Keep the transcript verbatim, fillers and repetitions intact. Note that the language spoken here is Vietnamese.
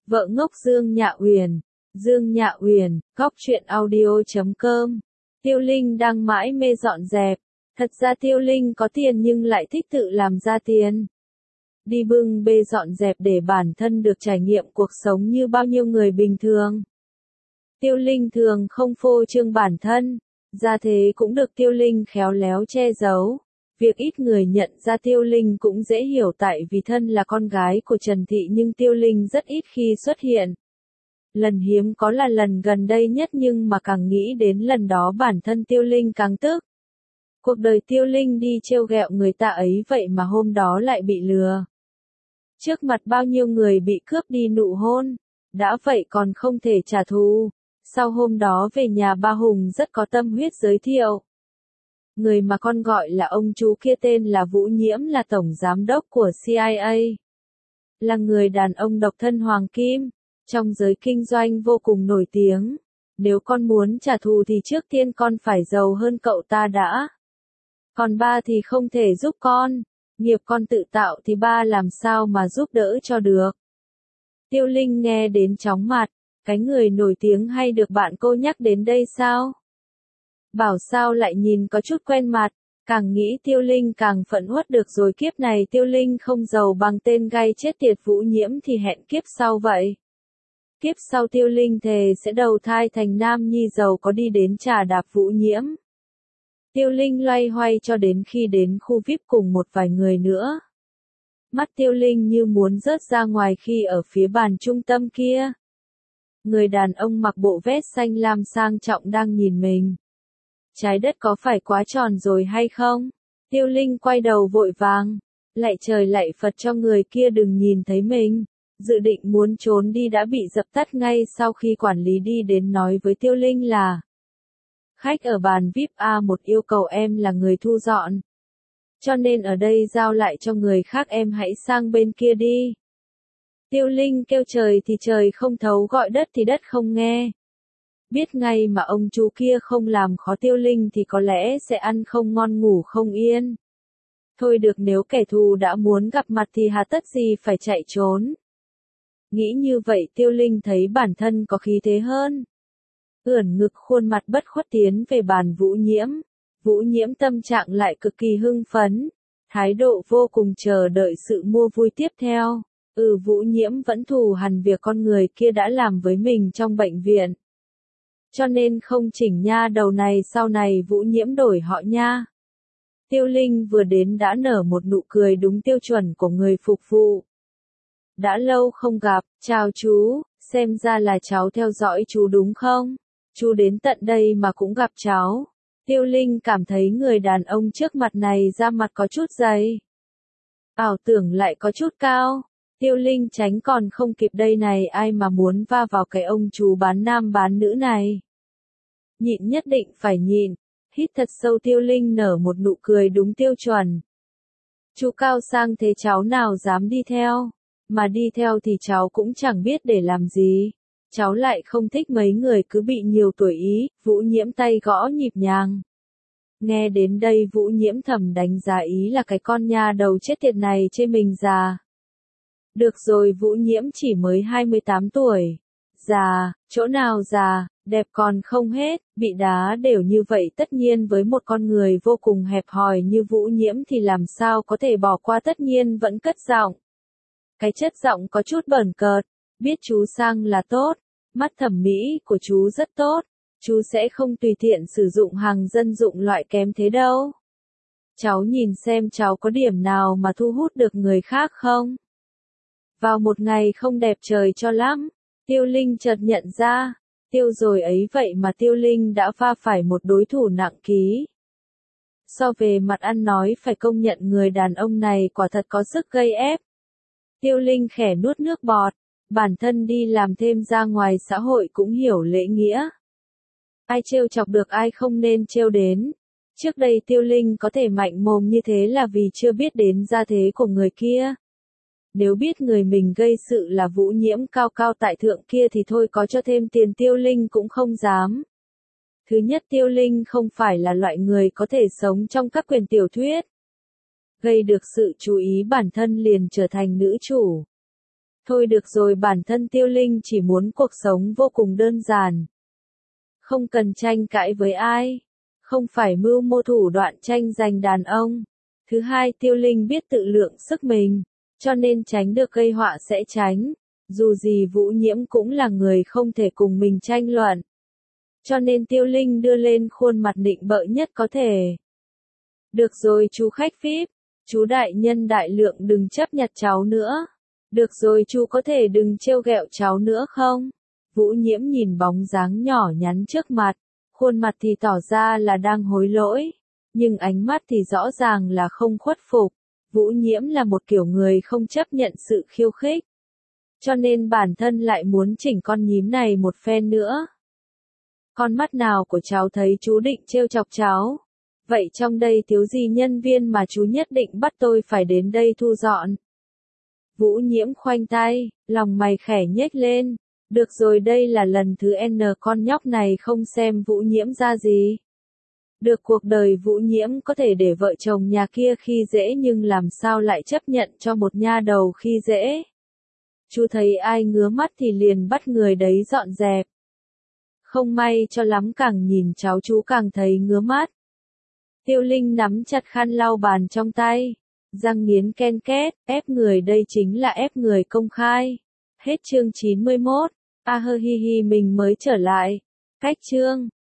Vợ ngốc Dương Nhạ Uyển. Dương Nhạ Uyển, góc truyện audio chấm com. Tiêu Linh đang mãi mê dọn dẹp. Thật ra Tiêu Linh có tiền nhưng lại thích tự làm ra tiền. Đi bưng bê dọn dẹp để bản thân được trải nghiệm cuộc sống như bao nhiêu người bình thường. Tiêu Linh thường không phô trương bản thân, ra thế cũng được Tiêu Linh khéo léo che giấu. Việc ít người nhận ra Tiêu Linh cũng dễ hiểu tại vì thân là con gái của Trần Thị nhưng Tiêu Linh rất ít khi xuất hiện. Lần hiếm có là lần gần đây nhất nhưng mà càng nghĩ đến lần đó bản thân Tiêu Linh càng tức. Cuộc đời Tiêu Linh đi trêu ghẹo người ta ấy vậy mà hôm đó lại bị lừa. Trước mặt bao nhiêu người bị cướp đi nụ hôn, đã vậy còn không thể trả thù. Sau hôm đó về nhà ba Hùng rất có tâm huyết giới thiệu. Người mà con gọi là ông chú kia tên là Vũ Nhiễm, là tổng giám đốc của C I A. Là người đàn ông độc thân hoàng kim, trong giới kinh doanh vô cùng nổi tiếng. Nếu con muốn trả thù thì trước tiên con phải giàu hơn cậu ta đã. Còn ba thì không thể giúp con, nghiệp con tự tạo thì ba làm sao mà giúp đỡ cho được. Tiêu Linh nghe đến chóng mặt, cái người nổi tiếng hay được bạn cô nhắc đến đây sao? Bảo sao lại nhìn có chút quen mặt, càng nghĩ Tiêu Linh càng phẫn uất, được rồi kiếp này Tiêu Linh không giàu bằng tên gay chết tiệt Vũ Nhiễm thì hẹn kiếp sau vậy. Kiếp sau Tiêu Linh thề sẽ đầu thai thành nam nhi giàu có đi đến trà đạp Vũ Nhiễm. Tiêu Linh loay hoay cho đến khi đến khu vi ai pi cùng một vài người nữa. Mắt Tiêu Linh như muốn rớt ra ngoài khi ở phía bàn trung tâm kia. Người đàn ông mặc bộ vest xanh lam sang trọng đang nhìn mình. Trái đất có phải quá tròn rồi hay không? Tiêu Linh quay đầu vội vàng. Lạy trời lạy Phật cho người kia đừng nhìn thấy mình. Dự định muốn trốn đi đã bị dập tắt ngay sau khi quản lý đi đến nói với Tiêu Linh là: khách ở bàn vi ai pi A một yêu cầu em là người thu dọn. Cho nên ở đây giao lại cho người khác, em hãy sang bên kia đi. Tiêu Linh kêu trời thì trời không thấu, gọi đất thì đất không nghe. Biết ngay mà ông chú kia không làm khó Tiêu Linh thì có lẽ sẽ ăn không ngon ngủ không yên. Thôi được, nếu kẻ thù đã muốn gặp mặt thì hà tất gì phải chạy trốn. Nghĩ như vậy Tiêu Linh thấy bản thân có khí thế hơn. Ưỡn ngực khuôn mặt bất khuất tiến về bàn Vũ Nhiễm. Vũ Nhiễm tâm trạng lại cực kỳ hưng phấn, thái độ vô cùng chờ đợi sự mua vui tiếp theo. Ừ, Vũ Nhiễm vẫn thù hằn việc con người kia đã làm với mình trong bệnh viện. Cho nên không chỉnh nha đầu này, sau này Vũ Nhiễm đổi họ nha. Tiêu Linh vừa đến đã nở một nụ cười đúng tiêu chuẩn của người phục vụ. Đã lâu không gặp, chào chú, xem ra là cháu theo dõi chú đúng không? Chú đến tận đây mà cũng gặp cháu. Tiêu Linh cảm thấy người đàn ông trước mặt này da mặt có chút dày. Ảo tưởng lại có chút cao. Tiêu Linh tránh còn không kịp, đây này ai mà muốn va vào cái ông chú bán nam bán nữ này. Nhịn, nhất định phải nhịn. Hít thật sâu, Tiêu Linh nở một nụ cười đúng tiêu chuẩn. Chú cao sang thế cháu nào dám đi theo. Mà đi theo thì cháu cũng chẳng biết để làm gì. Cháu lại không thích mấy người cứ bị nhiều tuổi ý. Vũ Nhiễm tay gõ nhịp nhàng. Nghe đến đây Vũ Nhiễm thầm đánh giá ý là cái con nha đầu chết tiệt này chê mình già. Được rồi, Vũ Nhiễm chỉ mới hai mươi tám tuổi. Già, chỗ nào già, đẹp còn không hết, bị đá đều như vậy tất nhiên với một con người vô cùng hẹp hòi như Vũ Nhiễm thì làm sao có thể bỏ qua, tất nhiên vẫn cất giọng. Cái chất giọng có chút bẩn cợt, biết chú sang là tốt, mắt thẩm mỹ của chú rất tốt, chú sẽ không tùy tiện sử dụng hàng dân dụng loại kém thế đâu. Cháu nhìn xem cháu có điểm nào mà thu hút được người khác không? Vào một ngày không đẹp trời cho lắm, Tiêu Linh chợt nhận ra, tiêu rồi ấy vậy mà Tiêu Linh đã va phải một đối thủ nặng ký. So về mặt ăn nói phải công nhận người đàn ông này quả thật có sức gây ép. Tiêu Linh khẽ nuốt nước bọt, bản thân đi làm thêm ra ngoài xã hội cũng hiểu lễ nghĩa. Ai trêu chọc được ai không nên trêu đến. Trước đây Tiêu Linh có thể mạnh mồm như thế là vì chưa biết đến gia thế của người kia. Nếu biết người mình gây sự là Vũ Nhiễm cao cao tại thượng kia thì thôi có cho thêm tiền Tiêu Linh cũng không dám. Thứ nhất, Tiêu Linh không phải là loại người có thể sống trong các quyển tiểu thuyết. Gây được sự chú ý bản thân liền trở thành nữ chủ. Thôi được rồi, bản thân Tiêu Linh chỉ muốn cuộc sống vô cùng đơn giản. Không cần tranh cãi với ai. Không phải mưu mô thủ đoạn tranh giành đàn ông. Thứ hai, Tiêu Linh biết tự lượng sức mình, cho nên tránh được gây họa sẽ tránh. Dù gì Vũ Nhiễm cũng là người không thể cùng mình tranh luận. Cho nên Tiêu Linh đưa lên khuôn mặt nịnh bợ nhất có thể. Được rồi chú khách vi ai pi, chú đại nhân đại lượng đừng chấp nhặt cháu nữa. Được rồi chú có thể đừng trêu ghẹo cháu nữa không? Vũ Nhiễm nhìn bóng dáng nhỏ nhắn trước mặt, khuôn mặt thì tỏ ra là đang hối lỗi, nhưng ánh mắt thì rõ ràng là không khuất phục. Vũ Nhiễm là một kiểu người không chấp nhận sự khiêu khích, cho nên bản thân lại muốn chỉnh con nhím này một phen nữa. Con mắt nào của cháu thấy chú định trêu chọc cháu? Vậy trong đây thiếu gì nhân viên mà chú nhất định bắt tôi phải đến đây thu dọn? Vũ Nhiễm khoanh tay, lòng mày khẽ nhếch lên. Được rồi, đây là lần thứ N con nhóc này không xem Vũ Nhiễm ra gì. Được, cuộc đời Vũ Nhiễm có thể để vợ chồng nhà kia khi dễ nhưng làm sao lại chấp nhận cho một nha đầu khi dễ. Chú thấy ai ngứa mắt thì liền bắt người đấy dọn dẹp. Không may cho lắm, càng nhìn cháu chú càng thấy ngứa mắt. Tiêu Linh nắm chặt khăn lau bàn trong tay, răng nghiến ken két, ép người đây chính là ép người công khai. Hết chương chín mươi mốt, a hơ hi hi mình mới trở lại. Cách chương